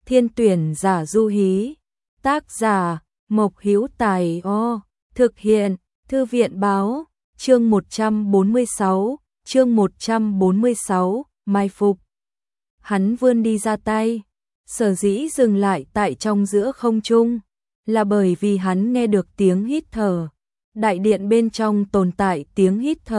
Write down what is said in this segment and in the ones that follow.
Thiên tuyển giả Du Hí. Tác giả Mộc Hữu Tài. Thực hiện Thư viện báo. Chương 146, mai phục. Hắn vươn đi ra tay, sở dĩ dừng lại tại trong giữa không trung, là bởi vì hắn nghe được tiếng hít thở. Đại điện bên trong tồn tại tiếng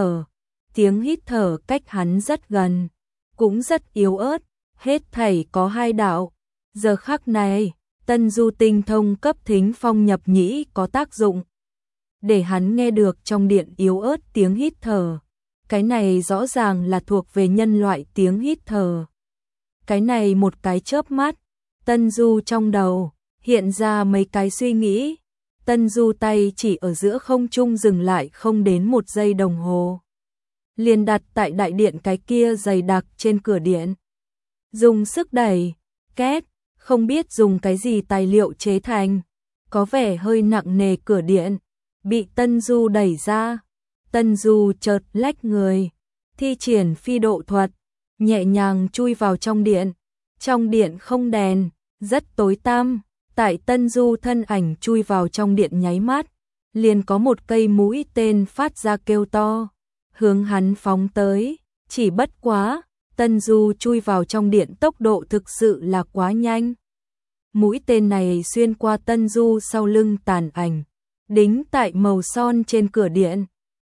hít thở cách hắn rất gần, cũng rất yếu ớt, hết thảy có 2 đạo. Giờ khắc này, Tân Du tinh thông cấp thính phong nhập nhĩ có tác dụng, để hắn nghe được trong điện yếu ớt tiếng hít thở. Cái này rõ ràng là thuộc về nhân loại tiếng hít thở. Cái này một cái chớp mắt, Tân Du trong đầu hiện ra mấy cái suy nghĩ. Tân Du tay chỉ ở giữa không trung dừng lại không đến 1 giây đồng hồ, liền đặt tại đại điện cái kia dày đặc trên cửa điện. Dùng sức đẩy, két, không biết dùng cái gì tài liệu chế thành, có vẻ hơi nặng nề cửa điện, bị Tân Du đẩy ra. Tân Du chợt lách người, thi triển phi độ thuật, nhẹ nhàng chui vào trong điện. Trong điện không đèn, rất tối tăm. Tại Tân Du thân ảnh chui vào trong điện nháy mắt, liền có một cây mũi tên phát ra kêu to, hướng hắn phóng tới. Chỉ bất quá, Tân Du chui vào trong điện tốc độ thực sự là quá nhanh. Mũi tên này xuyên qua Tân Du sau lưng tàn ảnh, đính tại màu son trên cửa điện.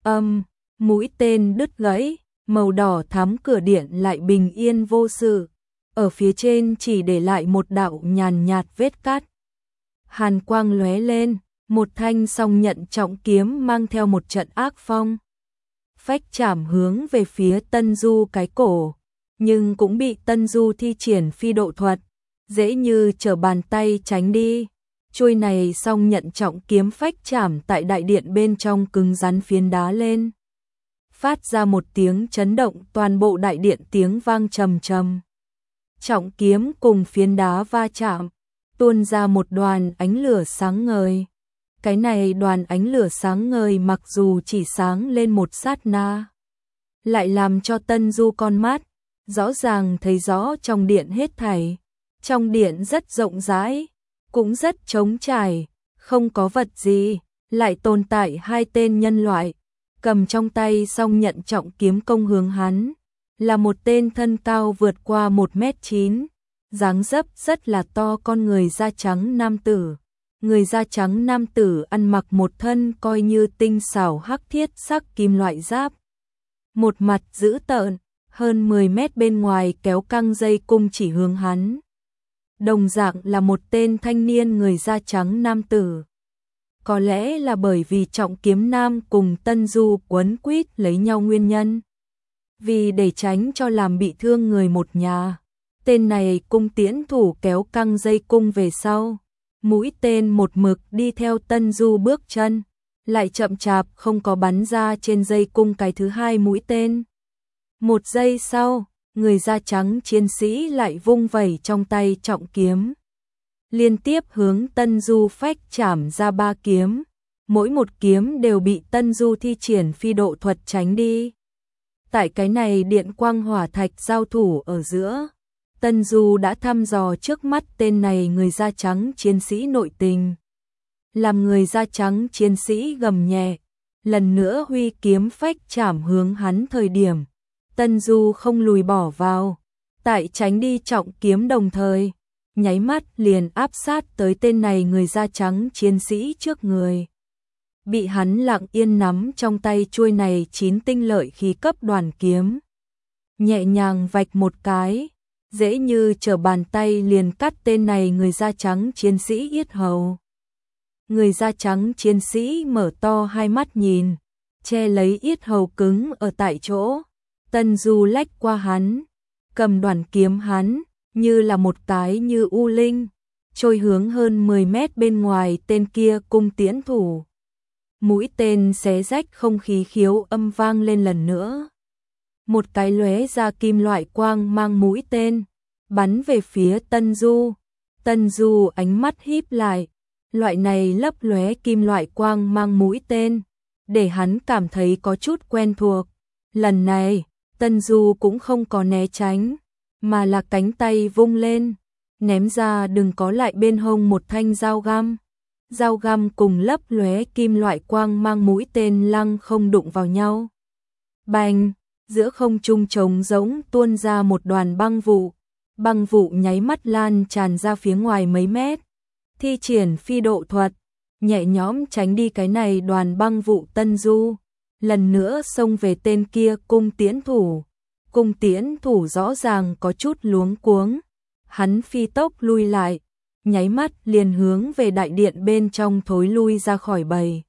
Mũi tên đứt gãy, màu đỏ thắm cửa điện lại bình yên vô sự, ở phía trên chỉ để lại một đạo nhàn nhạt vết cắt. Hàn quang lóe lên, một thanh song nhận trọng kiếm mang theo một trận ác phong, phách chạm hướng về phía Tân Du cái cổ, nhưng cũng bị Tân Du thi triển phi độ thuật, dễ như trở bàn tay tránh đi. Chuôi này song nhận trọng kiếm phách chạm tại đại điện bên trong cứng rắn phiến đá lên, phát ra một tiếng chấn động toàn bộ đại điện, tiếng vang trầm trầm. Trọng kiếm cùng phiến đá va chạm, tuôn ra một đoàn ánh lửa sáng ngời. Cái này đoàn ánh lửa sáng ngời mặc dù chỉ sáng lên một sát na, lại làm cho Tân Du con mắt rõ ràng thấy rõ trong điện hết thảy. Trong điện rất rộng rãi, cũng rất trống trải, không có vật gì, lại tồn tại 2 tên nhân loại, cầm trong tay song nhận trọng kiếm công hướng hắn, là một tên thân cao vượt qua 1m9, dáng dấp rất là to con người da trắng nam tử. Người da trắng nam tử ăn mặc một thân coi như tinh xảo hắc thiết sắc kim loại giáp, một mặt dữ tợn, hơn 10 mét bên ngoài kéo căng dây cung chỉ hướng hắn. Đồng dạng là một tên thanh niên người da trắng nam tử. Có lẽ là bởi vì trọng kiếm nam cùng Tân Du quấn quýt lấy nhau nguyên nhân, vì để tránh cho làm bị thương người một nhà, tên này cung tiễn thủ kéo căng dây cung về sau, mũi tên một mực đi theo Tân Du bước chân, lại chậm chạp không có bắn ra trên dây cung cái thứ 2 mũi tên. 1 giây sau, người da trắng chiến sĩ lại vung vẩy trong tay trọng kiếm, liên tiếp hướng Tân Du phách chảm ra 3 kiếm, mỗi một kiếm đều bị Tân Du thi triển phi độ thuật tránh đi. Tại cái này điện quang hỏa thạch giao thủ ở giữa, Tân Du đã thăm dò trước mắt tên này người da trắng chiến sĩ nội tình. Làm người da trắng chiến sĩ gầm nhẹ, lần nữa huy kiếm phách chảm hướng hắn thời điểm, Tân Du không lùi bỏ vào, tại tránh đi trọng kiếm đồng thời, nháy mắt liền áp sát tới tên này người da trắng chiến sĩ trước người. Bị hắn lặng yên nắm trong tay chuôi này 9 tinh lợi khí cấp đoàn kiếm, nhẹ nhàng vạch một cái, dễ như trở bàn tay liền cắt tên này người da trắng chiến sĩ yết hầu. Người da trắng chiến sĩ mở to 2 mắt nhìn, che lấy yết hầu cứng ở tại chỗ. Tân Du lách qua hắn, cầm đoàn kiếm hắn, như là một cái như u linh, trôi hướng hơn 10 mét bên ngoài tên kia cung tiễn thủ. Mũi tên xé rách không khí, khiếu âm vang lên lần nữa. Một cái lóe ra kim loại quang mang mũi tên, bắn về phía Tân Du. Tân Du ánh mắt híp lại, loại này lấp lóe kim loại quang mang mũi tên, để hắn cảm thấy có chút quen thuộc. Lần này, Tân Du cũng không có né tránh, mà là cánh tay vung lên, ném ra đừng có lại bên hông một thanh dao găm. Dao găm cùng lấp lóe kim loại quang mang mũi tên lăng không đụng vào nhau. Bành, giữa không trung trống rỗng tuôn ra một đoàn băng vụ. Băng vụ nháy mắt lan tràn ra phía ngoài mấy mét. Thi triển phi độ thuật, nhẹ nhõm tránh đi cái này đoàn băng vụ. Tân Du lần nữa xông về tên kia cung tiễn thủ. Cung tiễn thủ rõ ràng có chút luống cuống. Hắn phi tốc lui lại, nháy mắt liền hướng về đại điện bên trong thối lui ra khỏi bầy.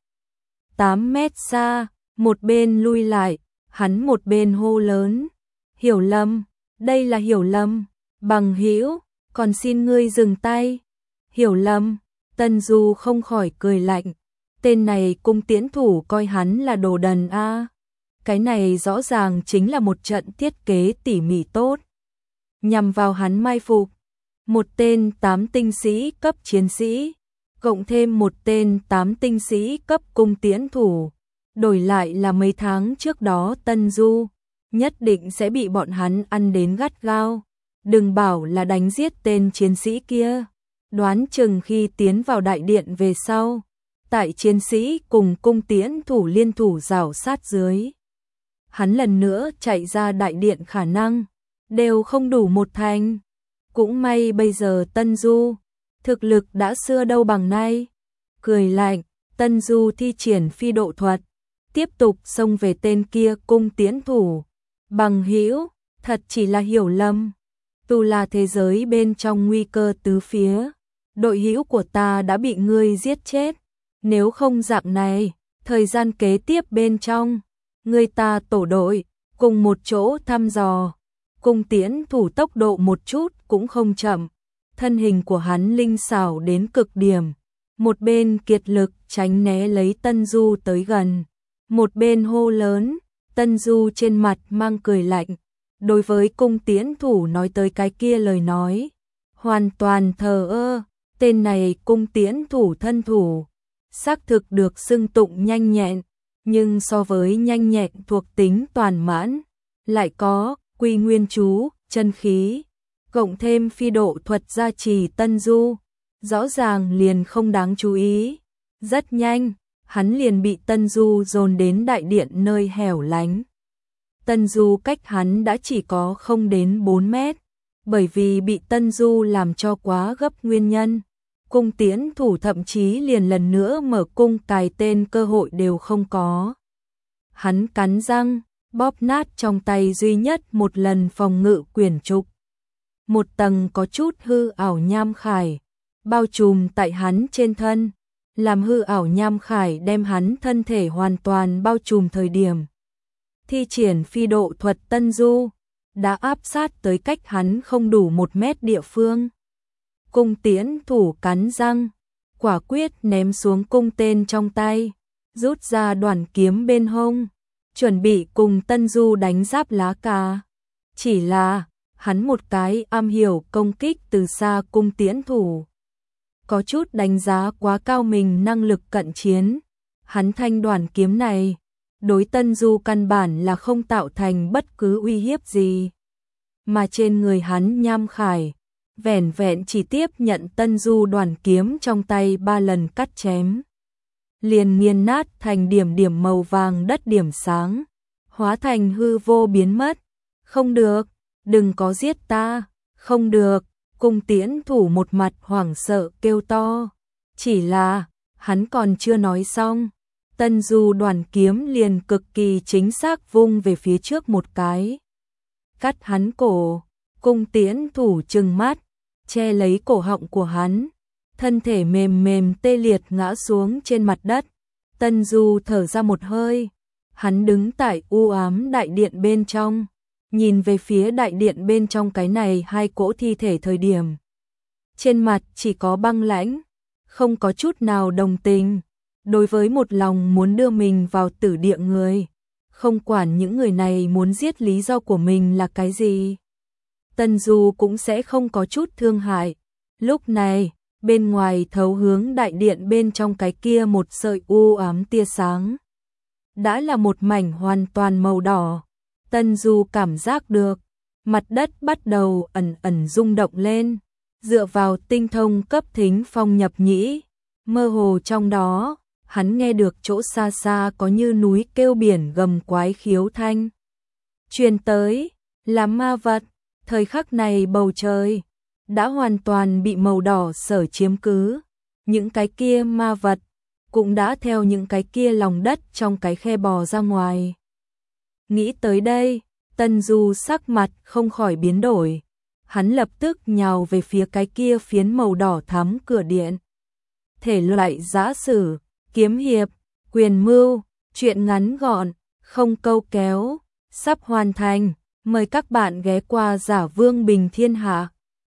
8 mét xa, một bên lui lại, hắn một bên hô lớn. Hiểu lầm, đây là hiểu lầm. Bằng hữu, còn xin ngươi dừng tay. Hiểu lầm, Tân Du không khỏi cười lạnh. Tên này cung tiễn thủ coi hắn là đồ đần a. Cái này rõ ràng chính là một trận thiết kế tỉ mỉ tốt, nhằm vào hắn mai phục. Một tên 8 tinh sĩ cấp chiến sĩ, cộng thêm một tên 8 tinh sĩ cấp cung tiễn thủ. Đổi lại là mấy tháng trước đó Tân Du, nhất định sẽ bị bọn hắn ăn đến gắt gao. Đừng bảo là đánh giết tên chiến sĩ kia. Đoán chừng khi tiến vào đại điện về sau, tại chiến sĩ cùng cung tiễn thủ liên thủ rảo sát dưới, hắn lần nữa chạy ra đại điện khả năng đều không đủ một thành. Cũng may bây giờ Tân Du thực lực đã xưa đâu bằng nay. Cười lạnh, Tân Du thi triển phi độ thuật, tiếp tục xông về tên kia cung tiễn thủ. Bằng hữu, thật chỉ là hiểu lầm. Tu La thế giới bên trong nguy cơ tứ phía, đội hữu của ta đã bị ngươi giết chết. Nếu không dạng này, thời gian kế tiếp bên trong, ngươi ta tổ đội, cùng một chỗ thăm dò. Cung tiễn thủ tốc độ một chút cũng không chậm, thân hình của hắn linh xảo đến cực điểm. Một bên kiệt lực tránh né lấy Tân Du tới gần, một bên hô lớn. Tân Du trên mặt mang cười lạnh, đối với cung tiễn thủ nói tới cái kia lời nói, hoàn toàn thờ ơ. Tên này cung tiễn thủ thân thủ, xác thực được xưng tụng nhanh nhẹn, nhưng so với nhanh nhẹn thuộc tính toàn mãn, lại có quy nguyên chú, chân khí, cộng thêm phi độ thuật gia trì. Tân Du rõ ràng liền không đáng chú ý. Rất nhanh, hắn liền bị Tân Du dồn đến đại điện nơi hẻo lánh. Tân Du cách hắn đã chỉ có không đến 4 mét, bởi vì bị Tân Du làm cho quá gấp nguyên nhân. Cung tiễn thủ thậm chí liền lần nữa mở cung cài tên cơ hội đều không có. Hắn cắn răng, bóp nát trong tay duy nhất một lần phòng ngự quyển trục. Một tầng có chút hư ảo nham khải bao trùm tại hắn trên thân, làm hư ảo nham khải đem hắn thân thể hoàn toàn bao trùm thời điểm. Thi triển phi độ thuật Tân Du đã áp sát tới cách hắn không đủ 1 mét địa phương. Cung tiễn thủ cắn răng, quả quyết ném xuống cung tên trong tay, rút ra đoàn kiếm bên hông, chuẩn bị cùng Tân Du đánh giáp lá cà. Chỉ là, hắn một cái am hiểu công kích từ xa cung tiễn thủ, có chút đánh giá quá cao mình năng lực cận chiến. Hắn thanh đoàn kiếm này, đối Tân Du căn bản là không tạo thành bất cứ uy hiếp gì. Mà trên người hắn nham khải, vẻn vẹn chỉ tiếp nhận Tân Du đoàn kiếm trong tay 3 lần cắt chém, liền nghiền nát thành điểm điểm màu vàng đất điểm sáng, hóa thành hư vô biến mất. Không được, đừng có giết ta, không được. Cung tiễn thủ một mặt hoảng sợ kêu to. Chỉ là, hắn còn chưa nói xong, Tân Du đoàn kiếm liền cực kỳ chính xác vung về phía trước một cái, cắt hắn cổ. Cung tiễn thủ trừng mắt, che lấy cổ họng của hắn, thân thể mềm mềm tê liệt ngã xuống trên mặt đất. Tân Du thở ra một hơi, hắn đứng tại u ám đại điện bên trong, nhìn về phía đại điện bên trong cái này 2 cỗ thi thể thời điểm, trên mặt chỉ có băng lãnh, không có chút nào đồng tình. Đối với một lòng muốn đưa mình vào tử địa người, không quản những người này muốn giết lý do của mình là cái gì, Tân Du cũng sẽ không có chút thương hại. Lúc này, bên ngoài thấu hướng đại điện bên trong cái kia một sợi u ám tia sáng, đã là một mảnh hoàn toàn màu đỏ. Tân Du cảm giác được, mặt đất bắt đầu ẩn ẩn rung động lên, Dựa vào tinh thông cấp thính phong nhập nhĩ, mơ hồ trong đó, hắn nghe được chỗ xa xa có như núi kêu biển gầm quái khiếu thanh. Truyền tới, là ma vật, thời khắc này bầu trời đã hoàn toàn bị màu đỏ sở chiếm cứ, những cái kia ma vật cũng đã theo những cái kia lòng đất trong cái khe bò ra ngoài. Nghĩ tới đây, Tân Du sắc mặt không khỏi biến đổi, hắn lập tức nhào về phía cái kia phiến màu đỏ thắm cửa điện. Thể loại giã sử, kiếm hiệp, quyền mưu, truyện ngắn gọn, không câu kéo, sắp hoàn thành, mời các bạn ghé qua Giả Vương Bình Thiên Hạ.